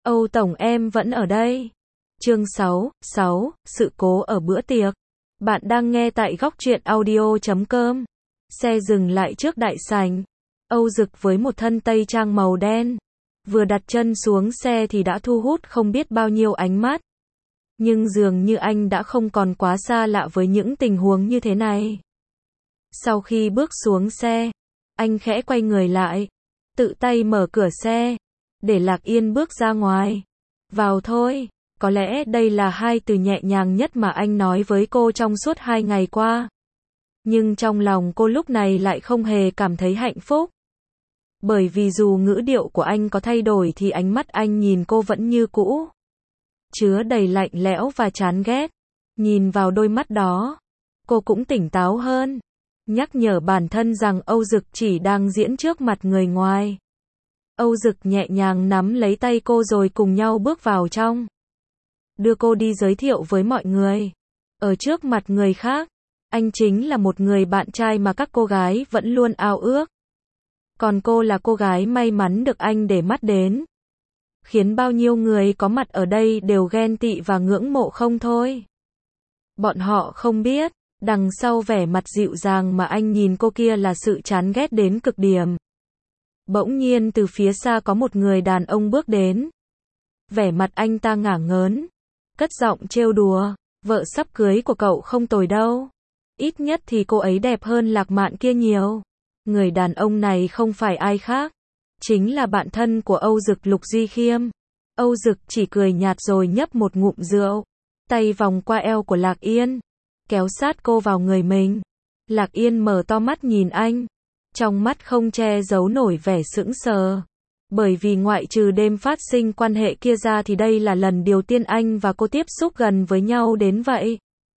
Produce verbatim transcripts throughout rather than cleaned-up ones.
Âu Tổng em vẫn ở đây. Chương sáu, sáu, sự cố ở bữa tiệc. Bạn đang nghe tại góc truyện audio chấm com. Xe dừng lại trước đại sảnh. Âu Dực với một thân tây trang màu đen. Vừa đặt chân xuống xe thì đã thu hút không biết bao nhiêu ánh mắt. Nhưng dường như anh đã không còn quá xa lạ với những tình huống như thế này. Sau khi bước xuống xe, anh khẽ quay người lại, tự tay mở cửa xe, để Lạc Yên bước ra ngoài. Vào thôi. Có lẽ đây là hai từ nhẹ nhàng nhất mà anh nói với cô trong suốt hai ngày qua. Nhưng trong lòng cô lúc này lại không hề cảm thấy hạnh phúc. Bởi vì dù ngữ điệu của anh có thay đổi thì ánh mắt anh nhìn cô vẫn như cũ. Chứa đầy lạnh lẽo và chán ghét. Nhìn vào đôi mắt đó, cô cũng tỉnh táo hơn. Nhắc nhở bản thân rằng Âu Dực chỉ đang diễn trước mặt người ngoài. Âu Dực nhẹ nhàng nắm lấy tay cô rồi cùng nhau bước vào trong. Đưa cô đi giới thiệu với mọi người. Ở trước mặt người khác, anh chính là một người bạn trai mà các cô gái vẫn luôn ao ước. Còn cô là cô gái may mắn được anh để mắt đến. Khiến bao nhiêu người có mặt ở đây đều ghen tị và ngưỡng mộ không thôi. Bọn họ không biết, đằng sau vẻ mặt dịu dàng mà anh nhìn cô kia là sự chán ghét đến cực điểm. Bỗng nhiên từ phía xa có một người đàn ông bước đến. Vẻ mặt anh ta ngả ngớn, cất giọng trêu đùa, vợ sắp cưới của cậu không tồi đâu. Ít nhất thì cô ấy đẹp hơn Lạc Mạn kia nhiều. Người đàn ông này không phải ai khác, chính là bạn thân của Âu Dực, Lục Duy Khiêm. Âu Dực chỉ cười nhạt rồi nhấp một ngụm rượu, tay vòng qua eo của Lạc Yên, kéo sát cô vào người mình. Lạc Yên mở to mắt nhìn anh, trong mắt không che giấu nổi vẻ sững sờ. Bởi vì ngoại trừ đêm phát sinh quan hệ kia ra thì đây là lần đầu tiên anh và cô tiếp xúc gần với nhau đến vậy.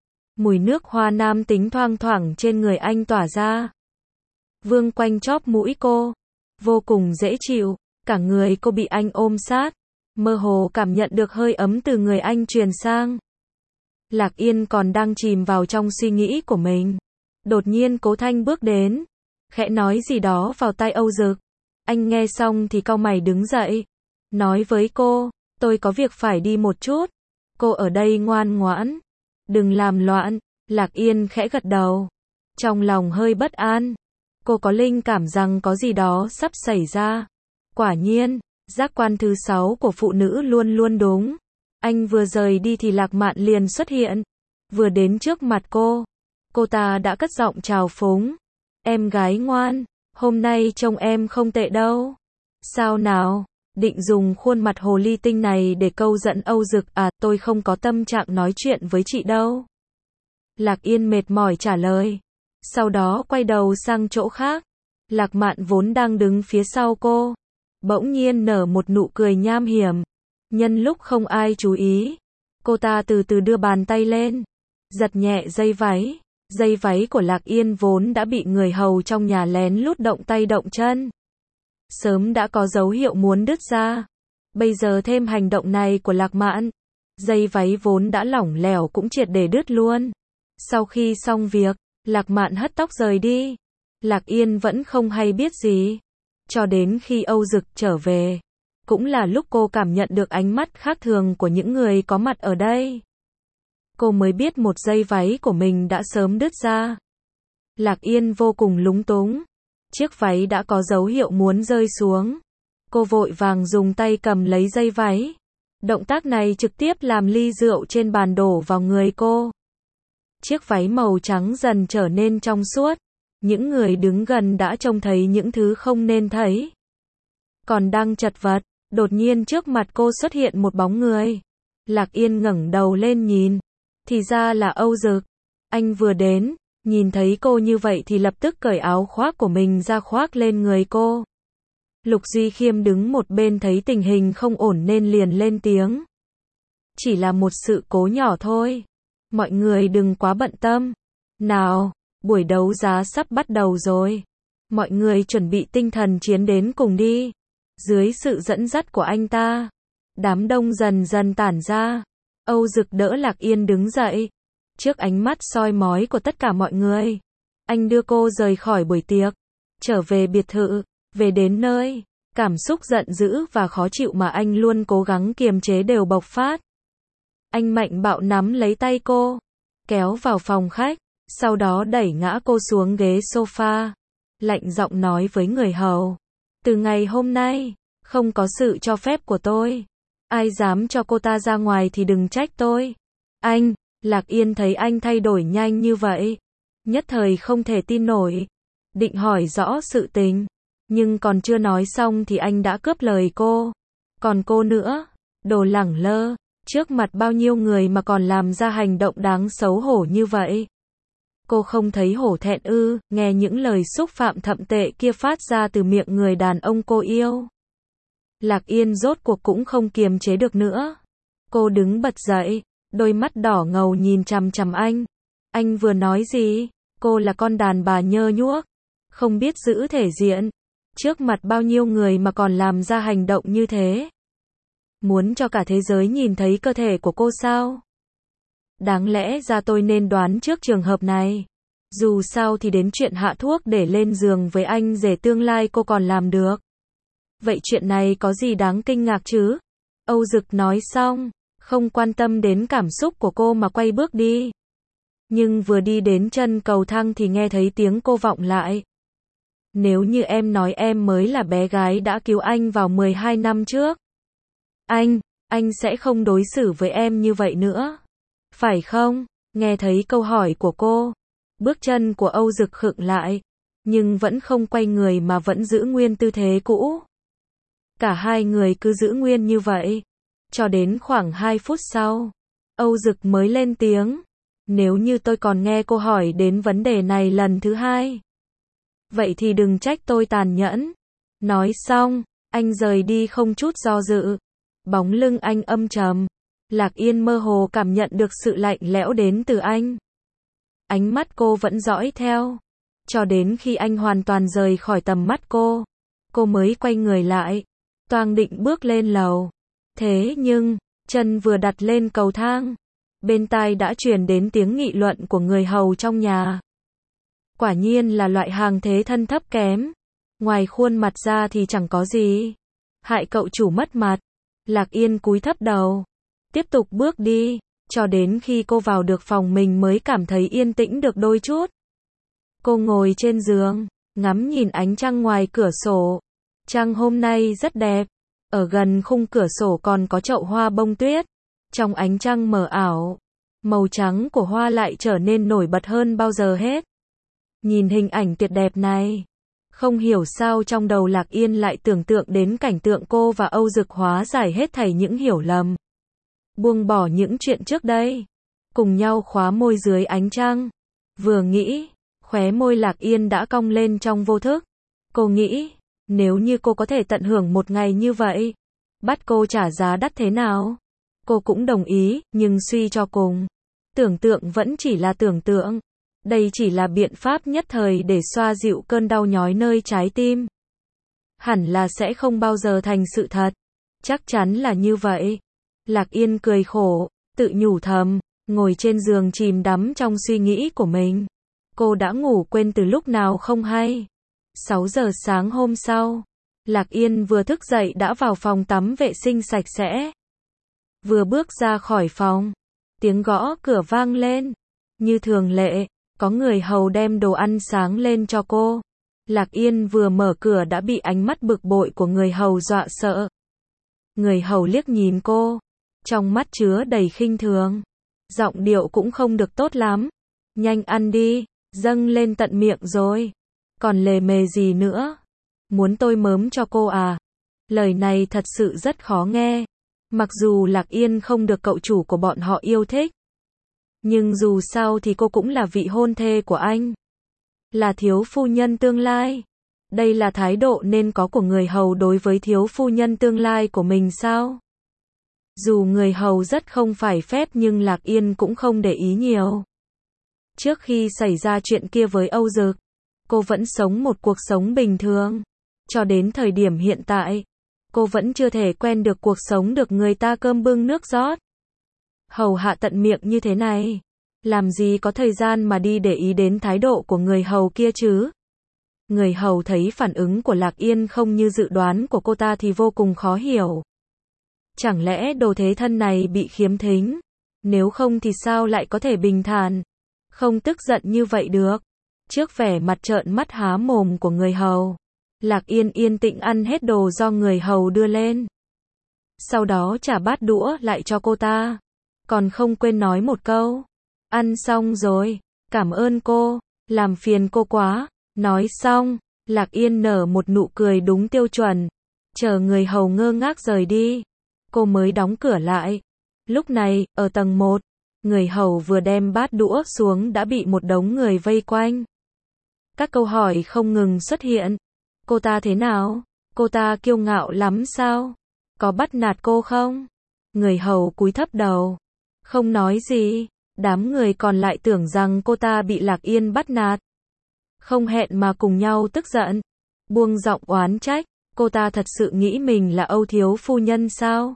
Mùi nước hoa nam tính thoang thoảng trên người anh tỏa ra, vương quanh chóp mũi cô, vô cùng dễ chịu. Cả người cô bị anh ôm sát, mơ hồ cảm nhận được hơi ấm từ người anh truyền sang. Lạc Yên còn đang chìm vào trong suy nghĩ của mình. Đột nhiên Cố Thanh bước đến, khẽ nói gì đó vào tai Âu Dực. Anh nghe xong thì cau mày đứng dậy, nói với cô, tôi có việc phải đi một chút. Cô ở đây ngoan ngoãn, đừng làm loạn. Lạc Yên khẽ gật đầu, trong lòng hơi bất an. Cô có linh cảm rằng có gì đó sắp xảy ra. Quả nhiên, giác quan thứ sáu của phụ nữ luôn luôn đúng. Anh vừa rời đi thì Lạc Mạn liền xuất hiện. Vừa đến trước mặt cô, cô ta đã cất giọng chào phúng. Em gái ngoan, hôm nay trông em không tệ đâu. Sao nào, định dùng khuôn mặt hồ ly tinh này để câu dẫn Âu Dực à? Tôi không có tâm trạng nói chuyện với chị đâu. Lạc Yên mệt mỏi trả lời. Sau đó quay đầu sang chỗ khác. Lạc Mạn vốn đang đứng phía sau cô, bỗng nhiên nở một nụ cười nham hiểm. Nhân lúc không ai chú ý, cô ta từ từ đưa bàn tay lên, giật nhẹ dây váy. Dây váy của Lạc Yên vốn đã bị người hầu trong nhà lén lút động tay động chân, sớm đã có dấu hiệu muốn đứt ra. Bây giờ thêm hành động này của Lạc Mạn, dây váy vốn đã lỏng lẻo cũng triệt để đứt luôn. Sau khi xong việc, Lạc Mạn hất tóc rời đi. Lạc Yên vẫn không hay biết gì, cho đến khi Âu Dực trở về. Cũng là lúc cô cảm nhận được ánh mắt khác thường của những người có mặt ở đây. Cô mới biết một dây váy của mình đã sớm đứt ra. Lạc Yên vô cùng lúng túng. Chiếc váy đã có dấu hiệu muốn rơi xuống. Cô vội vàng dùng tay cầm lấy dây váy. Động tác này trực tiếp làm ly rượu trên bàn đổ vào người cô. Chiếc váy màu trắng dần trở nên trong suốt. Những người đứng gần đã trông thấy những thứ không nên thấy. Còn đang chật vật, đột nhiên trước mặt cô xuất hiện một bóng người. Lạc Yên ngẩng đầu lên nhìn. Thì ra là Âu Dực. Anh vừa đến, nhìn thấy cô như vậy thì lập tức cởi áo khoác của mình ra khoác lên người cô. Lục Duy Khiêm đứng một bên thấy tình hình không ổn nên liền lên tiếng. Chỉ là một sự cố nhỏ thôi. Mọi người đừng quá bận tâm. Nào, buổi đấu giá sắp bắt đầu rồi. Mọi người chuẩn bị tinh thần chiến đến cùng đi. Dưới sự dẫn dắt của anh ta, đám đông dần dần tản ra. Âu Dực đỡ Lạc Yên đứng dậy. Trước ánh mắt soi mói của tất cả mọi người, anh đưa cô rời khỏi buổi tiệc, trở về biệt thự. Về đến nơi, Cảm xúc giận dữ và khó chịu mà anh luôn cố gắng kiềm chế đều bộc phát. Anh mạnh bạo nắm lấy tay cô, kéo vào phòng khách, sau đó đẩy ngã cô xuống ghế sofa, lạnh giọng nói với người hầu. Từ ngày hôm nay, không có sự cho phép của tôi. Ai dám cho cô ta ra ngoài thì đừng trách tôi. Anh, Lạc Yên thấy anh thay đổi nhanh như vậy. Nhất thời không thể tin nổi. Định hỏi rõ sự tình. Nhưng còn chưa nói xong thì anh đã cướp lời cô. Còn cô nữa, đồ lẳng lơ, trước mặt bao nhiêu người mà còn làm ra hành động đáng xấu hổ như vậy. Cô không thấy hổ thẹn ư, nghe những lời xúc phạm thậm tệ kia phát ra từ miệng người đàn ông cô yêu. Lạc Yên rốt cuộc cũng không kiềm chế được nữa. Cô đứng bật dậy, đôi mắt đỏ ngầu nhìn chằm chằm anh. Anh vừa nói gì? Cô là con đàn bà nhơ nhuốc, không biết giữ thể diện. Trước mặt bao nhiêu người mà còn làm ra hành động như thế. Muốn cho cả thế giới nhìn thấy cơ thể của cô sao? Đáng lẽ ra tôi nên đoán trước trường hợp này. Dù sao thì đến chuyện hạ thuốc để lên giường với anh rể tương lai cô còn làm được. Vậy chuyện này có gì đáng kinh ngạc chứ? Âu Dực nói xong, không quan tâm đến cảm xúc của cô mà quay bước đi. Nhưng vừa đi đến chân cầu thang thì nghe thấy tiếng cô vọng lại. Nếu như em nói em mới là bé gái đã cứu anh vào mười hai năm trước. Anh, anh sẽ không đối xử với em như vậy nữa. Phải không? Nghe thấy câu hỏi của cô. Bước chân của Âu Dực khựng lại. Nhưng vẫn không quay người mà vẫn giữ nguyên tư thế cũ. Cả hai người cứ giữ nguyên như vậy. Cho đến khoảng hai phút sau. Âu Dực mới lên tiếng. Nếu như tôi còn nghe cô hỏi đến vấn đề này lần thứ hai. Vậy thì đừng trách tôi tàn nhẫn. Nói xong, anh rời đi không chút do dự. Bóng lưng anh âm trầm. Lạc Yên mơ hồ cảm nhận được sự lạnh lẽo đến từ anh. Ánh mắt cô vẫn dõi theo. Cho đến khi anh hoàn toàn rời khỏi tầm mắt cô. Cô mới quay người lại. Toang định bước lên lầu. Thế nhưng, chân vừa đặt lên cầu thang. Bên tai đã truyền đến tiếng nghị luận của người hầu trong nhà. Quả nhiên là loại hàng thế thân thấp kém. Ngoài khuôn mặt ra thì chẳng có gì. Hại cậu chủ mất mặt. Lạc Yên cúi thấp đầu. Tiếp tục bước đi. Cho đến khi cô vào được phòng mình mới cảm thấy yên tĩnh được đôi chút. Cô ngồi trên giường. Ngắm nhìn ánh trăng ngoài cửa sổ. Trăng hôm nay rất đẹp. Ở gần khung cửa sổ còn có chậu hoa bông tuyết. Trong ánh trăng mờ ảo. Màu trắng của hoa lại trở nên nổi bật hơn bao giờ hết. Nhìn hình ảnh tuyệt đẹp này, không hiểu sao trong đầu Lạc Yên lại tưởng tượng đến cảnh tượng cô và Âu Dực hóa giải hết thảy những hiểu lầm. Buông bỏ những chuyện trước đây, cùng nhau khóa môi dưới ánh trăng. Vừa nghĩ, khóe môi Lạc Yên đã cong lên trong vô thức. Cô nghĩ, nếu như cô có thể tận hưởng một ngày như vậy, bắt cô trả giá đắt thế nào? Cô cũng đồng ý, nhưng suy cho cùng, tưởng tượng vẫn chỉ là tưởng tượng. Đây chỉ là biện pháp nhất thời để xoa dịu cơn đau nhói nơi trái tim. Hẳn là sẽ không bao giờ thành sự thật. Chắc chắn là như vậy. Lạc Yên cười khổ, tự nhủ thầm, ngồi trên giường chìm đắm trong suy nghĩ của mình. Cô đã ngủ quên từ lúc nào không hay. sáu giờ sáng hôm sau, Lạc Yên vừa thức dậy đã vào phòng tắm vệ sinh sạch sẽ. Vừa bước ra khỏi phòng, tiếng gõ cửa vang lên. Như thường lệ, có người hầu đem đồ ăn sáng lên cho cô. Lạc Yên vừa mở cửa đã bị ánh mắt bực bội của người hầu dọa sợ. Người hầu liếc nhìn cô, trong mắt chứa đầy khinh thường. Giọng điệu cũng không được tốt lắm. Nhanh ăn đi, dâng lên tận miệng rồi. Còn lề mề gì nữa? Muốn tôi mớm cho cô à? Lời này thật sự rất khó nghe. Mặc dù Lạc Yên không được cậu chủ của bọn họ yêu thích. Nhưng dù sao thì cô cũng là vị hôn thê của anh. Là thiếu phu nhân tương lai. Đây là thái độ nên có của người hầu đối với thiếu phu nhân tương lai của mình sao? Dù người hầu rất không phải phép nhưng Lạc Yên cũng không để ý nhiều. Trước khi xảy ra chuyện kia với Âu Dực, cô vẫn sống một cuộc sống bình thường. Cho đến thời điểm hiện tại, cô vẫn chưa thể quen được cuộc sống được người ta cơm bưng nước rót. Hầu hạ tận miệng như thế này, làm gì có thời gian mà đi để ý đến thái độ của người hầu kia chứ? Người hầu thấy phản ứng của Lạc Yên không như dự đoán của cô ta thì vô cùng khó hiểu. Chẳng lẽ đồ thế thân này bị khiếm thính? Nếu không thì sao lại có thể bình thản, không tức giận như vậy được? Trước vẻ mặt trợn mắt há mồm của người hầu, Lạc Yên yên tĩnh ăn hết đồ do người hầu đưa lên. Sau đó trả bát đũa lại cho cô ta. Còn không quên nói một câu. Ăn xong rồi, cảm ơn cô, làm phiền cô quá. Nói xong, Lạc Yên nở một nụ cười đúng tiêu chuẩn. Chờ người hầu ngơ ngác rời đi, cô mới đóng cửa lại. Lúc này, ở tầng một, người hầu vừa đem bát đũa xuống đã bị một đống người vây quanh. Các câu hỏi không ngừng xuất hiện. Cô ta thế nào? Cô ta kiêu ngạo lắm sao? Có bắt nạt cô không? Người hầu cúi thấp đầu, không nói gì. Đám người còn lại tưởng rằng cô ta bị Lạc Yên bắt nạt. Không hẹn mà cùng nhau tức giận, buông giọng oán trách. Cô ta thật sự nghĩ mình là Âu thiếu phu nhân sao?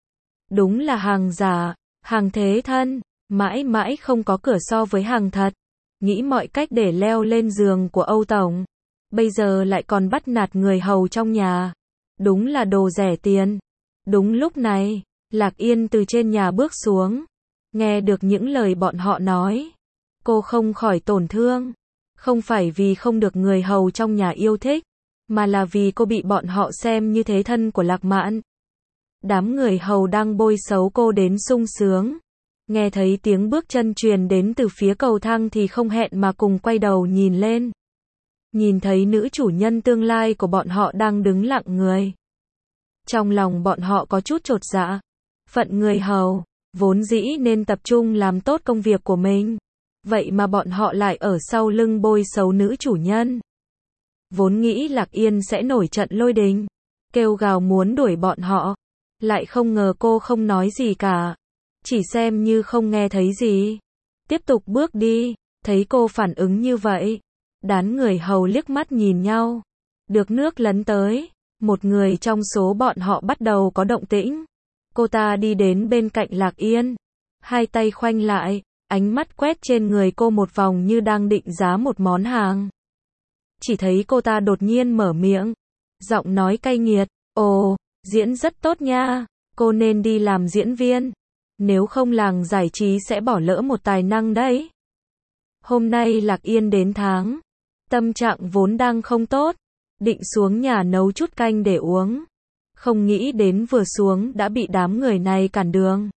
Đúng là hàng giả, hàng thế thân, mãi mãi không có cửa so với hàng thật. Nghĩ mọi cách để leo lên giường của Âu tổng, bây giờ lại còn bắt nạt người hầu trong nhà. Đúng là đồ rẻ tiền. Đúng lúc này, Lạc Yên từ trên nhà bước xuống, nghe được những lời bọn họ nói. Cô không khỏi tổn thương, không phải vì không được người hầu trong nhà yêu thích, mà là vì cô bị bọn họ xem như thế thân của Lạc Mạn. Đám người hầu đang bôi xấu cô đến sung sướng. Nghe thấy tiếng bước chân truyền đến từ phía cầu thang thì không hẹn mà cùng quay đầu nhìn lên. Nhìn thấy nữ chủ nhân tương lai của bọn họ đang đứng lặng người. Trong lòng bọn họ có chút chột dạ. Phận người hầu, vốn dĩ nên tập trung làm tốt công việc của mình. Vậy mà bọn họ lại ở sau lưng bôi xấu nữ chủ nhân. Vốn nghĩ Lạc Yên sẽ nổi trận lôi đình, kêu gào muốn đuổi bọn họ. Lại không ngờ cô không nói gì cả. Chỉ xem như không nghe thấy gì. Tiếp tục bước đi, thấy cô phản ứng như vậy. Đám người hầu liếc mắt nhìn nhau. Được nước lấn tới, một người trong số bọn họ bắt đầu có động tĩnh. Cô ta đi đến bên cạnh Lạc Yên, hai tay khoanh lại, ánh mắt quét trên người cô một vòng như đang định giá một món hàng. Chỉ thấy cô ta đột nhiên mở miệng, giọng nói cay nghiệt, ồ, diễn rất tốt nha, cô nên đi làm diễn viên. Nếu không làng giải trí sẽ bỏ lỡ một tài năng đấy. Hôm nay Lạc Yên đến tháng, tâm trạng vốn đang không tốt, định xuống nhà nấu chút canh để uống. Không nghĩ đến vừa xuống đã bị đám người này cản đường.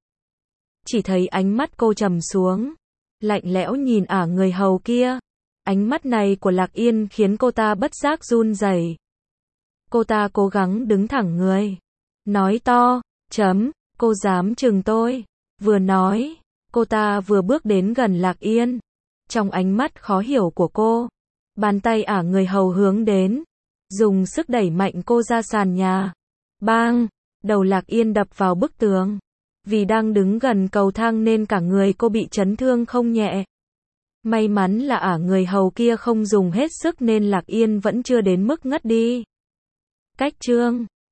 Chỉ thấy ánh mắt cô trầm xuống, lạnh lẽo nhìn ả người hầu kia. Ánh mắt này của Lạc Yên khiến cô ta bất giác run rẩy. Cô ta cố gắng đứng thẳng người, nói to, chấm, cô dám chừng tôi. Vừa nói, cô ta vừa bước đến gần Lạc Yên. Trong ánh mắt khó hiểu của cô, bàn tay ả người hầu hướng đến, dùng sức đẩy mạnh cô ra sàn nhà. Bang! Đầu Lạc Yên đập vào bức tường. Vì đang đứng gần cầu thang nên cả người cô bị chấn thương không nhẹ. May mắn là ả người hầu kia không dùng hết sức nên Lạc Yên vẫn chưa đến mức ngất đi. Cách chương